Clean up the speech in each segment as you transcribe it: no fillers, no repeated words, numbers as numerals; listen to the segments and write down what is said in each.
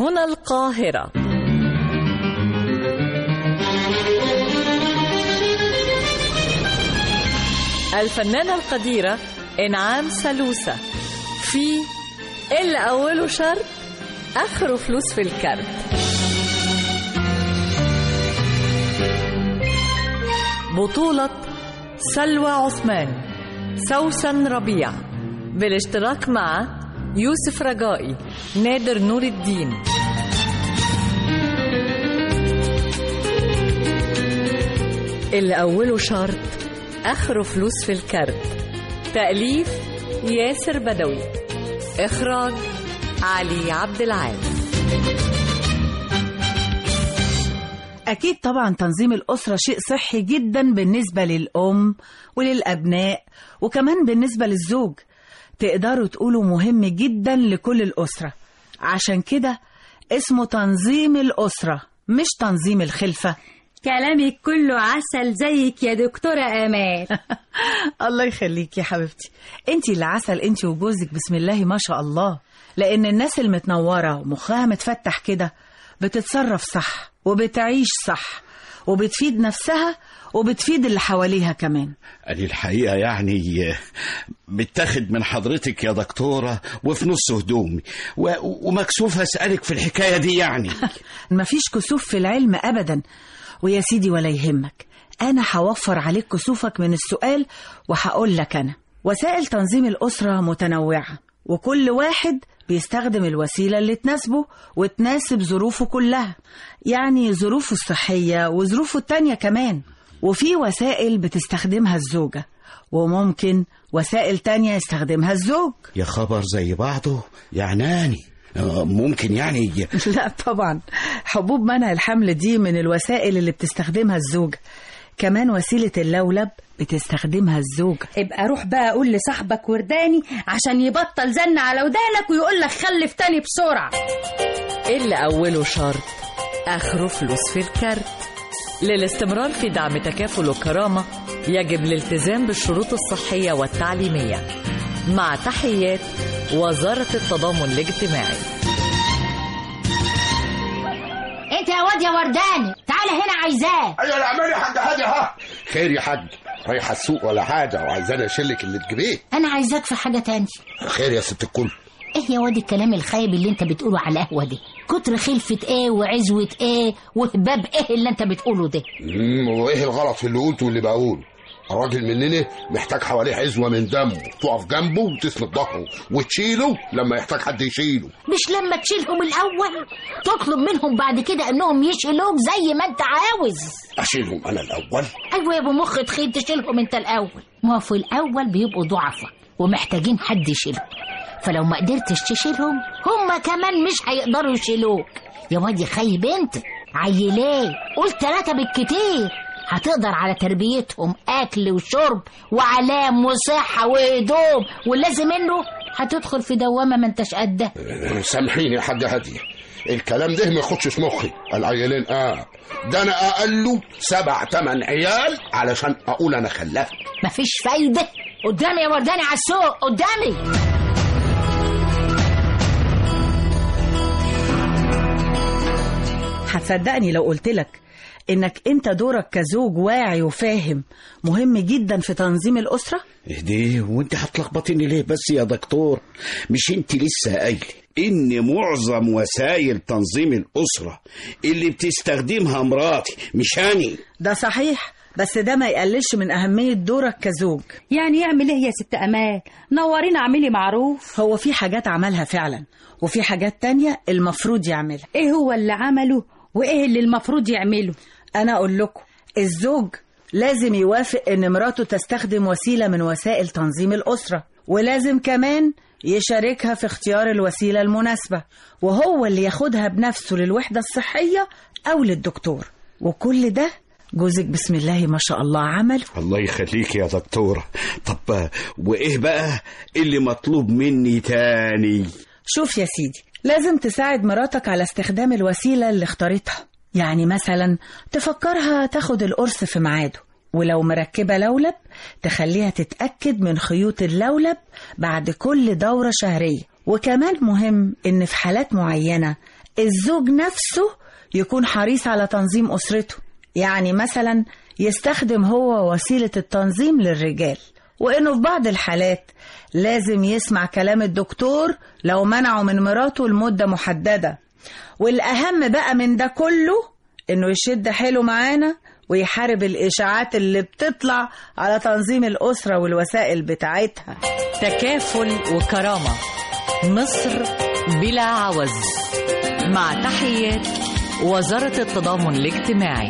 هنا القاهرة. الفنانة القديرة إنعام سالوسة في اللي أوله شرط آخره فلوس في الكارت. بطولة سلوى عثمان، سوسن ربيع، بالاشتراك مع يوسف رجائي، نادر نور الدين. اللي أوله شرط آخره فلوس في الكارت. تأليف ياسر بدوي، إخراج علي عبد العال. أكيد طبعا تنظيم الأسرة شيء صحي جدا بالنسبة للأم وللأبناء وكمان بالنسبة للزوج. تقدروا تقولوا مهم جدا لكل الأسرة، عشان كده اسمه تنظيم الأسرة مش تنظيم الخلفة. كلامك كله عسل زيك يا دكتورة آمال. الله يخليك يا حبيبتي، انتي اللي عسل، انتي وجوزك بسم الله ما شاء الله. لأن الناس المتنورة ومخها متفتح كده بتتصرف صح وبتعيش صح وبتفيد نفسها وبتفيد اللي حواليها كمان. أدي الحقيقة يعني بتاخد من حضرتك يا دكتورة وفي نص هدومي ومكسوف أسألك في الحكاية دي يعني. مفيش كسوف في العلم أبدا، ويا سيدي ولا يهمك، أنا هوفر عليك كسوفك من السؤال وهقول لك. أنا وسائل تنظيم الأسرة متنوعة، وكل واحد بيستخدم الوسيلة اللي تناسبه وتناسب ظروفه كلها، يعني ظروفه الصحية وظروفه التانية كمان. وفي وسائل بتستخدمها الزوجة، وممكن وسائل تانية يستخدمها الزوج. يا خبر زي بعضه يعني ممكن يعني. لا طبعا، حبوب منع الحمل دي من الوسائل اللي بتستخدمها الزوجة. كمان وسيلة اللولب بتستخدمها الزوجة. ابقى روح بقى اقول لصاحبك ورداني عشان يبطل زن على ودانك ويقول لك خلف تاني بسرعة. اللي أوله شرط آخره فلوس في الكارت. للاستمرار في دعم تكافل وكرامة يجب الالتزام بالشروط الصحية والتعليمية. مع تحيات وزارة التضامن الاجتماعي. انت يا واد يا ورداني، تعالى هنا عايزاه. ايوه يا عمال يا حاج هادي. ها خير يا حاج؟ رايحه السوق ولا حاجه وعايزاني اشيلك اللي تجيبيه؟ انا عايزاك في حاجه تانية. خير يا ست الكل؟ ايه يا واد الكلام الخايب اللي انت بتقوله على القهوه دي؟ كتر خلفه ايه وعزوه ايه وهباب ايه اللي انت بتقوله ده؟ وايه الغلط في اللي قلته واللي بقوله؟ الراجل مننا محتاج حواليه عزوه من دمه تقف جنبه وتسند ظهره وتشيله لما يحتاج حد يشيله، مش لما تشيلهم الاول تطلب منهم بعد كده انهم يشيلوك زي ما انت عاوز. اشيلهم انا الاول؟ ايوه يا ابو مخ تخيل، تشيلهم انت الاول. ما في الاول بيبقوا ضعفة ومحتاجين حد يشيلهم، فلو ما قدرتش تشيلهم هم كمان مش هيقدروا يشيلوك. يا واد يا خايب انت، عيليه قول 3 بالكتير، هتقدر على تربيتهم، اكل وشرب وعلام وصحه وهدوم، واللازم منه هتدخل في دوامه ما انتش قدها. سامحيني يا حاجه هاديه، الكلام ده ما ياخدش في مخي. العيالين ده انا اقله 7 8 عيال علشان اقول انا خلفت. مفيش فايده. قدامي يا ورداني على السوق، قدامي. هتصدقني لو قلتلك انك انت دورك كزوج واعي وفاهم مهم جدا في تنظيم الأسرة؟ اهدي، وانت هتلخبطيني ليه بس يا دكتور؟ مش انت لسه قايله ان معظم وسائل تنظيم الأسرة اللي بتستخدمها مراتي مش أنا؟ ده صحيح، بس ده ما يقللش من أهمية دورك كزوج. يعني يعمل ايه يا ست أمال؟ نورينا، اعملي معروف. هو في حاجات عملها فعلا وفي حاجات تانية المفروض يعملها. ايه هو اللي عمله وايه اللي المفروض يعمله؟ أنا أقول لكم، الزوج لازم يوافق إن مراته تستخدم وسيلة من وسائل تنظيم الأسرة، ولازم كمان يشاركها في اختيار الوسيلة المناسبة، وهو اللي ياخدها بنفسه للوحدة الصحية أو للدكتور. وكل ده جوزك بسم الله ما شاء الله عمل. الله يخليك يا دكتورة. طب وإيه بقى اللي مطلوب مني تاني؟ شوف يا سيدي، لازم تساعد مراتك على استخدام الوسيلة اللي اختارتها. يعني مثلا تفكرها تاخد القرص في ميعاده، ولو مركبة لولب تخليها تتأكد من خيوط اللولب بعد كل دورة شهرية. وكمان مهم إن في حالات معينة الزوج نفسه يكون حريص على تنظيم أسرته، يعني مثلا يستخدم هو وسيلة التنظيم للرجال، وإنه في بعض الحالات لازم يسمع كلام الدكتور لو منعه من مراته لمدة محددة. والأهم بقى من ده كله إنه يشد حيله معانا ويحارب الإشاعات اللي بتطلع على تنظيم الأسرة والوسائل بتاعتها. تكافل وكرامة، مصر بلا عوز. مع تحيات وزارة التضامن الاجتماعي.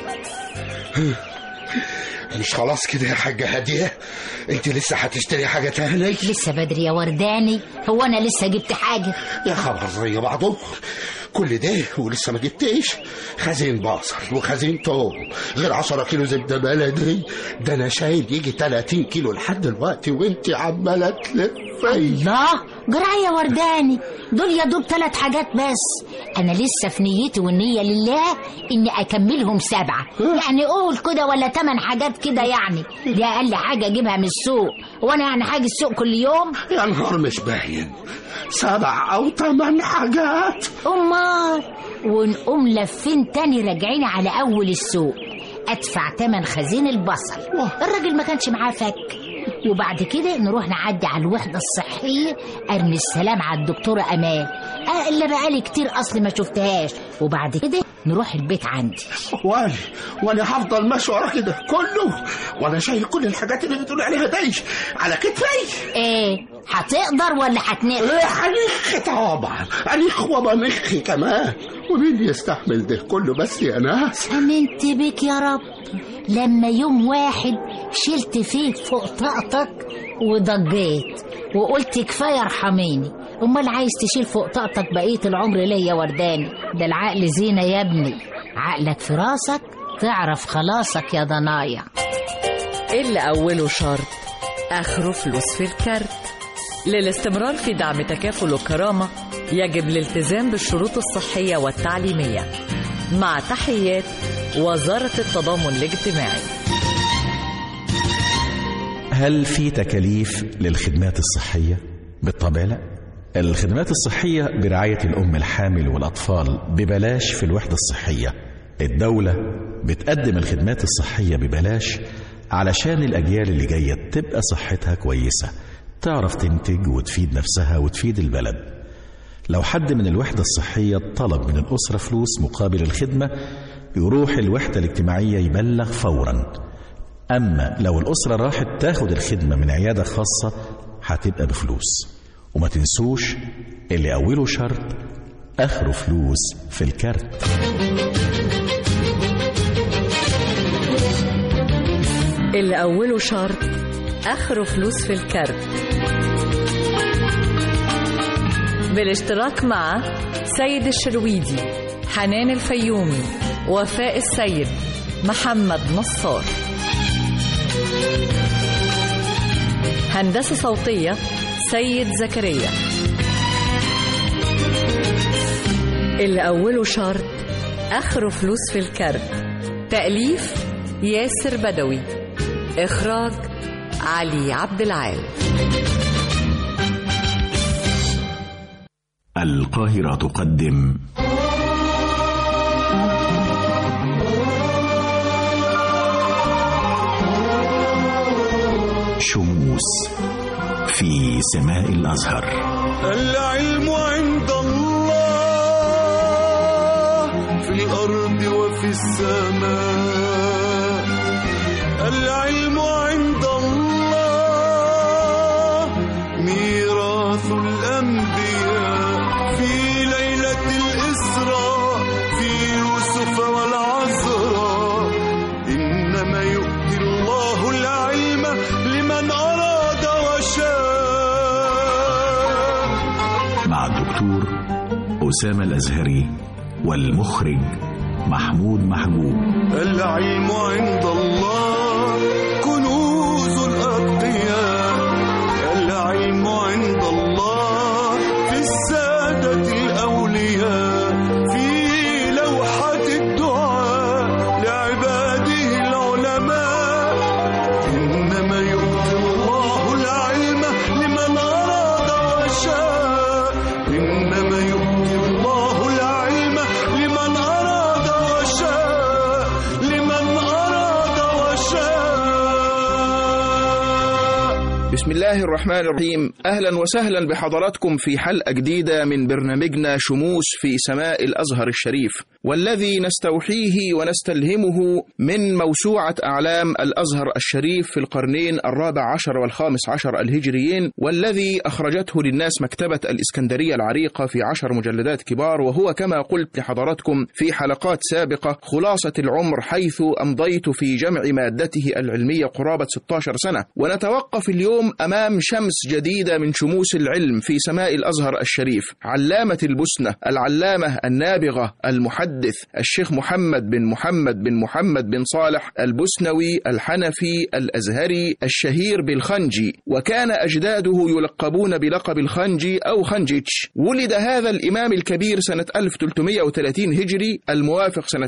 مش خلاص كده يا حاجة هادية؟ انت لسه هتشتري حاجة تاني؟ لسه بدري يا ورداني، هو انا لسه جبت حاجة؟ يا خبر زي بعضه، كل ده ولسه ما جبتيش؟ خزين بصل وخزين توم، غير 10 كيلو زبدة بلدي. ده انا شايل يجي 30 كيلو لحد دلوقتي وانت عمالة تلفي. الله، جرايه يا ورداني، دول يا دوب 3 حاجات بس. انا لسه في نيتي والنية لله اني اكملهم 7، يعني قول كده ولا 8 حاجات كده، يعني دي اقل حاجة اجيبها من السوق. وانا يعني حاجة السوق كل يوم؟ يا نهار مش باين، 7 أو 8 حاجات. امال ونقوم لفين تاني راجعين على اول السوق، ادفع 8 خزين البصل. الراجل ما كانش معاه فك. وبعد كده نروح نعدي على الوحدة الصحية، ارمي السلام على الدكتورة امال، اللي بقالي كتير اصلي ما شفتهاش. وبعد كده نروح البيت عندي. وانا هفضل ماشي ورا كده كله وانا شايل كل الحاجات اللي بتقول عليها دي على كتفي؟ ايه، هتقدر ولا هتنقل؟ هنخ طبعا، هنخ وبنخ كمان. ومين يستحمل ده كله بس يا ناس؟ امنت بك يا رب لما يوم واحد شلت فيه فوق طاقتك وضجيت وقلت كفايه ارحميني. امال عايز تشيل فوق طاقتك بقيه العمر ليه يا ورداني؟ ده العقل زينه يا ابني، عقلك في راسك تعرف خلاصك يا ضنايا. اللي أوله شرط آخره فلوس في الكارت. للاستمرار في دعم تكافل وكرامة يجب الالتزام بالشروط الصحية والتعليمية. مع تحيات وزارة التضامن الاجتماعي. هل في تكاليف للخدمات الصحية؟ بالطبع لا. الخدمات الصحية برعاية الأم الحامل والأطفال ببلاش في الوحدة الصحية. الدولة بتقدم الخدمات الصحية ببلاش علشان الأجيال اللي جاية تبقى صحتها كويسة، تعرف تنتج وتفيد نفسها وتفيد البلد. لو حد من الوحدة الصحية طلب من الأسرة فلوس مقابل الخدمة، يروح الوحدة الاجتماعية يبلغ فورا. أما لو الأسرة راحت تاخد الخدمة من عيادة خاصة هتبقى بفلوس. وما تنسوش اللي أوله شرط آخره فلوس في الكارت. اللي أوله شرط آخره فلوس في الكارت، بالاشتراك مع سيد الشرويدي، حنان الفيومي، وفاء السيد، محمد نصار. هندسة صوتية سيد زكريا. اللي أوله شرط آخره فلوس في الكارت. تأليف ياسر بدوي. إخراج علي عبد العال. القاهرة تقدم شموس في سماء الأزهر. العلم عند الله في الأرض وفي السماء. العلم عند الله ميراث الأنبياء. في ليلة الإسراء في يوسف والعذراء إنما يؤتي الله العلم لمن أراد وشاء. مع الدكتور أسامة الأزهري والمخرج محمود محجوب. العلم عند الله كنوز الأتقياء. العلم عند الله في السادة الأولياء. في لوحة الدعاء لعباده العلماء. إنما يؤتي الله العلم لمن أراد وشاء. إنما يؤتي الله العلم بسم الله الرحمن الرحيم. أهلا وسهلا بحضراتكم في حلقة جديدة من برنامجنا شموس في سماء الأزهر الشريف، والذي نستوحيه ونستلهمه من موسوعة أعلام الأزهر الشريف في القرنين 14 و15 الهجريين، والذي أخرجته للناس مكتبة الإسكندرية العريقة في 10 مجلدات كبار، وهو كما قلت لحضراتكم في حلقات سابقة خلاصة العمر، حيث أمضيت في جمع مادته العلمية قرابة 16 سنة. ونتوقف اليوم أمام شمس جديدة من شموس العلم في سماء الأزهر الشريف، علامة البسنة، العلامة النابغة المحدث الشيخ محمد بن صالح البسنوي الحنفي الأزهري الشهير بالخنجي، وكان أجداده يلقبون بلقب الخنجي أو خنجيتش. ولد هذا الإمام الكبير سنة 1330 هجري الموافق سنة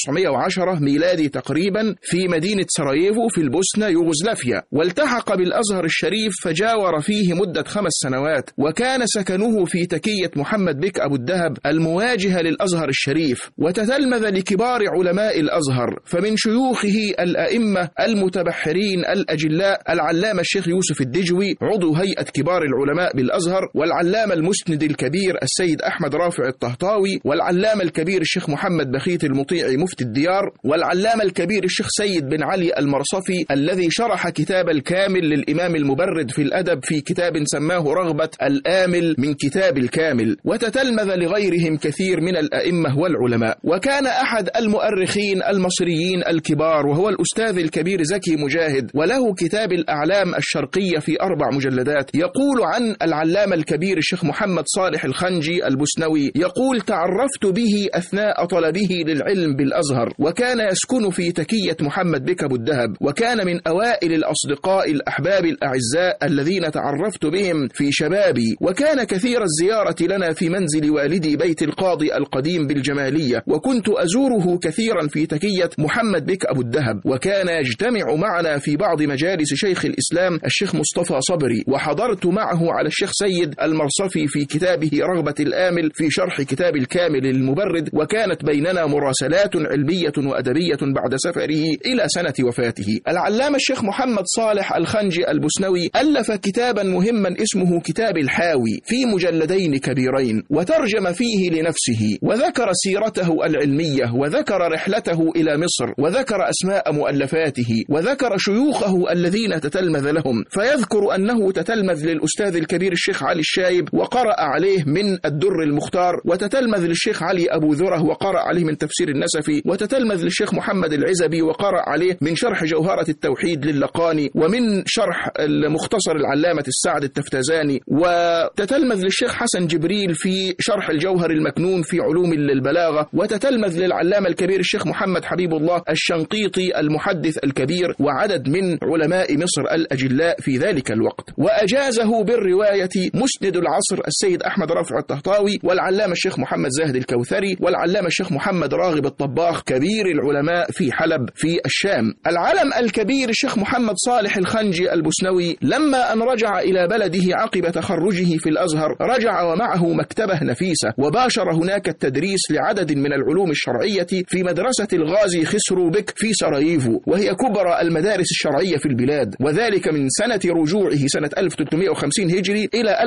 1910 ميلادي تقريبا في مدينة سراييفو في البوسنة يوغوسلافيا، والتحق بالأزهر الشريف فجاور فيه مدة 5 سنوات، وكان سكنه في تكية محمد بك أبو الدهب المواجهة للأزهر الشريف، وتتلمذ لكبار علماء الأزهر، فمن شيوخه الأئمة المتبحرين الأجلاء العلامة الشيخ يوسف الدجوي عضو هيئة كبار العلماء بالأزهر، والعلامة المسند الكبير السيد أحمد رافع الطهطاوي، والعلامة الكبير الشيخ محمد بخيت المطيعي مفتي الديار، والعلامة الكبير الشيخ سيد بن علي المرصفي الذي شرح كتاب الكامل للإمام المبرد في الأدب في كتاب سماه رغبة الآمل من كتاب الكامل، وتتلمذ لغيرهم كثير من الأئمة والعلماء. وكان أحد المؤرخين المصريين الكبار، وهو الأستاذ الكبير زكي مجاهد، وله كتاب الأعلام الشرقية في 4 مجلدات. يقول عن العلامة الكبير الشيخ محمد صالح الخنجي البسنوي، يقول: تعرفت به أثناء طلبه للعلم بالأزهر، وكان يسكن في تكية محمد بك أبو الدهب، وكان من أوائل الأصدقاء الأحباب الأعزاء الذين تعرفت بهم في شبابي، وكان كثير الزيارة لنا في منزل والدي بيت القاضي القديم بالجمالية، وكنت أزوره كثيرا في تكية محمد بك أبو الدهب، وكان يجتمع معنا في بعض مجالس شيخ الإسلام الشيخ مصطفى صبري، وحضرت معه على الشيخ سيد المرصفي في كتابه رغبة الآمل في شرح كتاب الكامل للمبرد، وكانت بيننا مراسلات علمية وأدبية بعد سفره إلى سنة وفاته. العلامة الشيخ محمد صالح الخنجي البسنوي ألف كتابا مهما اسمه كتاب الحاوي في مجلدين كبيرين، وترجم فيه لنفسه، وذكر سيرته العلمية، وذكر رحلته إلى مصر، وذكر أسماء مؤلفاته، وذكر شيوخه الذين تتلمذ لهم، فيذكر أنه تتلمذ للأستاذ الكبير الشيخ علي الشايب وقرأ عليه من الدر المختار، وتتلمذ للشيخ علي أبو ذره وقرأ عليه من تفسير النسفي، وتتلمذ للشيخ محمد العزبي وقرأ عليه من شرح جوهرة التوحيد للقاني، ومن شرح المختصر العلامة السعد التفتازاني، وتتلمذ للشيخ حسن جبريل في شرح الجوهر المكنون في علوم البلاغة، وتتلمذ للعلامة الكبير الشيخ محمد حبيب الله الشنقيطي المحدث الكبير، وعدد من علماء مصر الأجلاء في ذلك الوقت. وأجازه بالرواية مسند العصر السيد أحمد رافع الطهطاوي، والعلامة الشيخ محمد زاهد الكوثري، والعلامة الشيخ محمد راغب الطباخ كبير العلماء في حلب في الشام. العلم الكبير الشيخ محمد صالح الخنجي البسنوي لما أن رجع إلى بلده عقب تخرجه في الأزهر، رجع ومعه مكتبة نفيسة، وباشر هناك التدريس لعدد من العلوم الشرعية في مدرسة الغازي خسرو بك في سراييفو، وهي كبرى المدارس الشرعية في البلاد، وذلك من سنة رجوعه سنة 1350 هجري إلى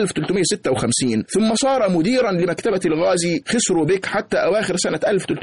1356. ثم صار مديرا لمكتبة الغازي خسرو بك حتى أواخر سنة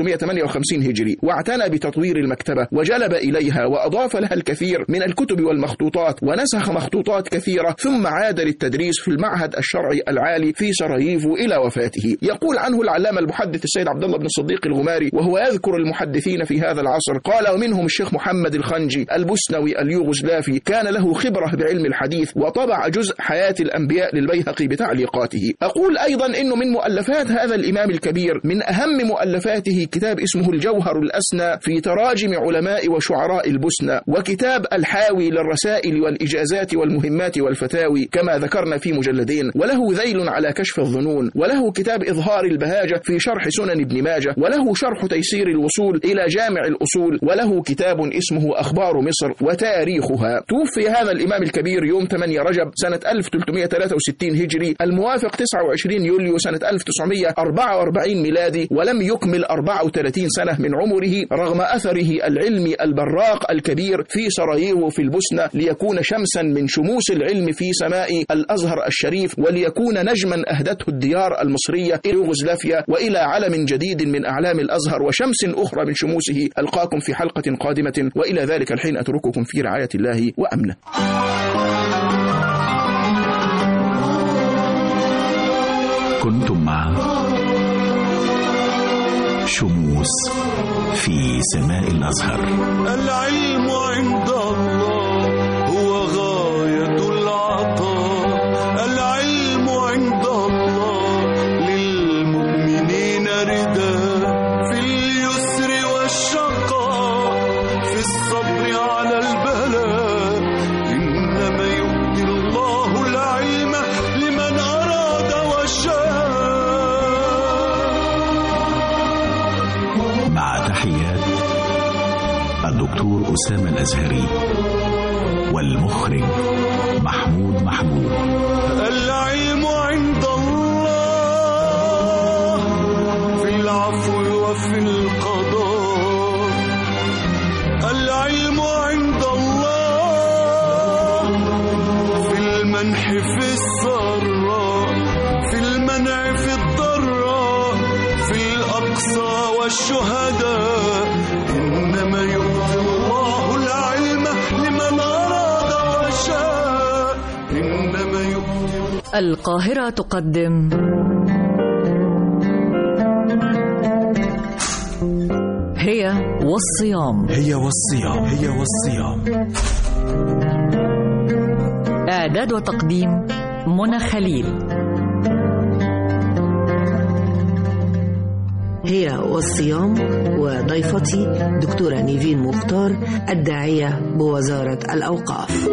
1358 هجري، واعتنى بتطوير المكتبة وجلب إليها وأضاف لها الكثير من الكتب والمخطوطات، ونسخ مخطوطات كثيرة، ثم عاد للتدريس في المعهد الشرعي العالي في سراييفو إلى وفاته. يقول عنه العلامة المحدث السيد عبد الله بن الصديق الغماري، وهو يذكر المحدثين في هذا العصر، قال: ومنهم الشيخ محمد الخنجي البسنوي اليوغوسلافي، كان له خبرة بعلم الحديث، وطبع جزء حياة الأنبياء للبيهقي بتعليقاته. أقول أيضا إنه من مؤلفات هذا الإمام الكبير، من أهم مؤلفاته كتاب اسمه الجوهر الأسنى في تراجم علماء وشعراء البسنة، وكتاب الحاوي للرسائل والإجازات والمهمات والفتاوي كما ذكرنا في مجلدين، وله ذيل على كشف الظنون، وله كتاب إظهار البهاجة في شرح سنن ابن ماجه، وله شرح تيسير الوصول إلى جامع الأصول، وله كتاب اسمه أخبار مصر وتاريخها. توفي هذا الإمام الكبير يوم 8 رجب سنة 1363 هجري الموافق 29 يوليو سنة 1944 ميلادي، ولم يكمل 34 سنة من عمره، رغم أثره العلمي البراق الكبير في سراييفو في البوسنة، ليكون شمسا من شموس العلم في سماء الأزهر الشريف، وليكون نجما أهدته الديار المصرية إلى يوغوسلافيا وإلى علم جديد من أعلام الأزهر وشمس أخرى من شموسه. ألقاكم في حلقة قادمة، وإلى ذلك الحين أترككم في رعاية الله وأمنه. كنتم مع شموس في سماء الأزهر. العلم عند الله هو غاية العطاء، العلم عند الله للمؤمنين رداء، في اليسر والشقاء، في الصبر على البلاء، إنما يؤتي الله العلم لمن أراد وشاء. مع تحيات الدكتور أسامة الأزهري والمخرج محمود محبوب. العلم عند الله في العفو وفي القضاء، العلم عند الله في المنح في السراء، في المنع في الضراء، في الأقصى والشهداء، إنما يؤتي الله العلم لمن أراد وشاء، إنما يؤتي. القاهرة تقدم هي والصيام. هي والصيام. هي والصيام. إعداد وتقديم منى خليل. هي والصيام، وضيفتي دكتورة نيفين مختار الداعية بوزارة الأوقاف.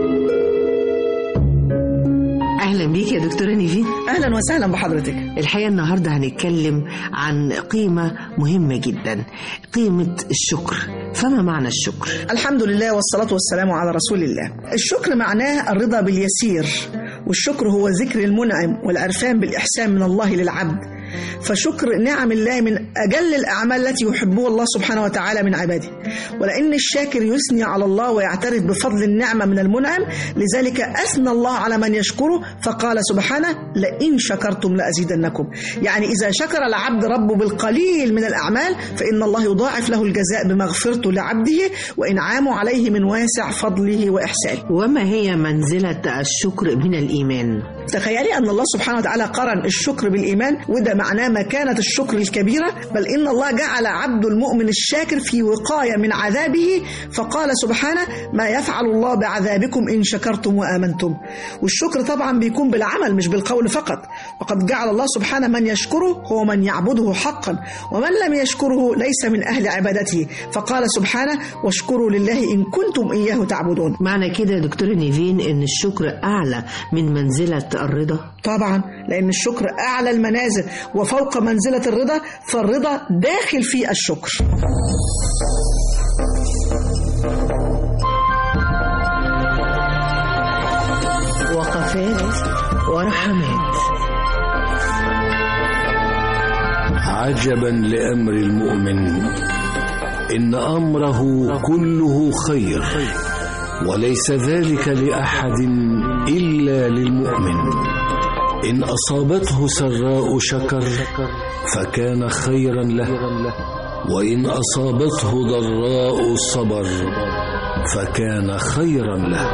أهلا بيك يا دكتورة نيفين. أهلا وسهلا بحضرتك. الحقيقة النهاردة هنتكلم عن قيمة مهمة جدا، قيمة الشكر. فما معنى الشكر؟ الحمد لله والصلاة والسلام على رسول الله. الشكر معناه الرضا باليسير، والشكر هو ذكر المنعم والعرفان بالإحسان من الله للعبد. فشكر نعم الله من أجل الأعمال التي يحبها الله سبحانه وتعالى من عباده، ولأن الشاكر يثني على الله ويعترف بفضل النعمة من المنعم، لذلك أثنى الله على من يشكره فقال سبحانه لئن شكرتم لأزيدنكم. يعني إذا شكر العبد ربه بالقليل من الأعمال فإن الله يضاعف له الجزاء بمغفرته لعبده وإنعامه عليه من واسع فضله وإحسانه. وما هي منزلة الشكر من الإيمان؟ تخيلي أن الله سبحانه وتعالى قرن الشكر بالإيمان، وده معناه مكانة الشكر الكبيرة، بل إن الله جعل عبد المؤمن الشاكر في وقاية من عذابه، فقال سبحانه ما يفعل الله بعذابكم إن شكرتم وآمنتم. والشكر طبعا بيكون بالعمل مش بالقول فقط، وقد جعل الله سبحانه من يشكره هو من يعبده حقا، ومن لم يشكره ليس من أهل عبادته، فقال سبحانه واشكروا لله إن كنتم إياه تعبدون. معنى كده دكتور نيفين إن الشكر أعلى من منزلة الرضا؟ طبعا، لأن الشكر أعلى المنازل وفوق منزلة الرضا، فالرضا داخل في الشكر. وقفات ورحمات. عجبا لأمر المؤمن، إن أمره كله خير، وليس ذلك لأحد إلا للمؤمن. إن أصابته سراء شكر فكان خيرا له، وإن أصابته ضراء صبر فكان خيرا له.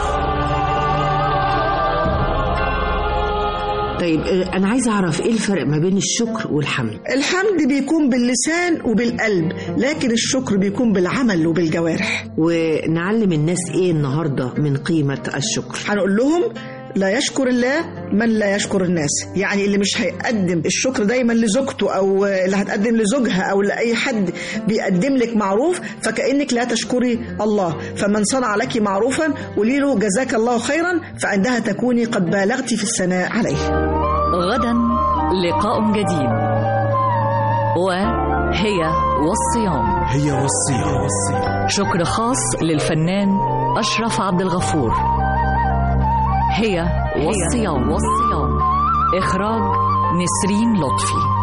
طيب أنا عايز أعرف إيه الفرق ما بين الشكر والحمد؟ الحمد بيكون باللسان وبالقلب، لكن الشكر بيكون بالعمل وبالجوارح. ونعلم الناس إيه النهاردة من قيمة الشكر؟ هنقول لهم لا يشكر الله من لا يشكر الناس. يعني اللي مش هيقدم الشكر دايما لزوجته، أو اللي هتقدم لزوجها، أو لأي حد بيقدم لك معروف، فكأنك لا تشكري الله. فمن صنع لك معروفا قولي له جزاك الله خيرا، فعندها تكوني قد بالغت في الثناء عليه. غدا لقاء جديد، وهي والصيام. هي والصيام. شكر خاص للفنان أشرف عبد الغفور. هي والصيام. إخراج نسرين لطفي.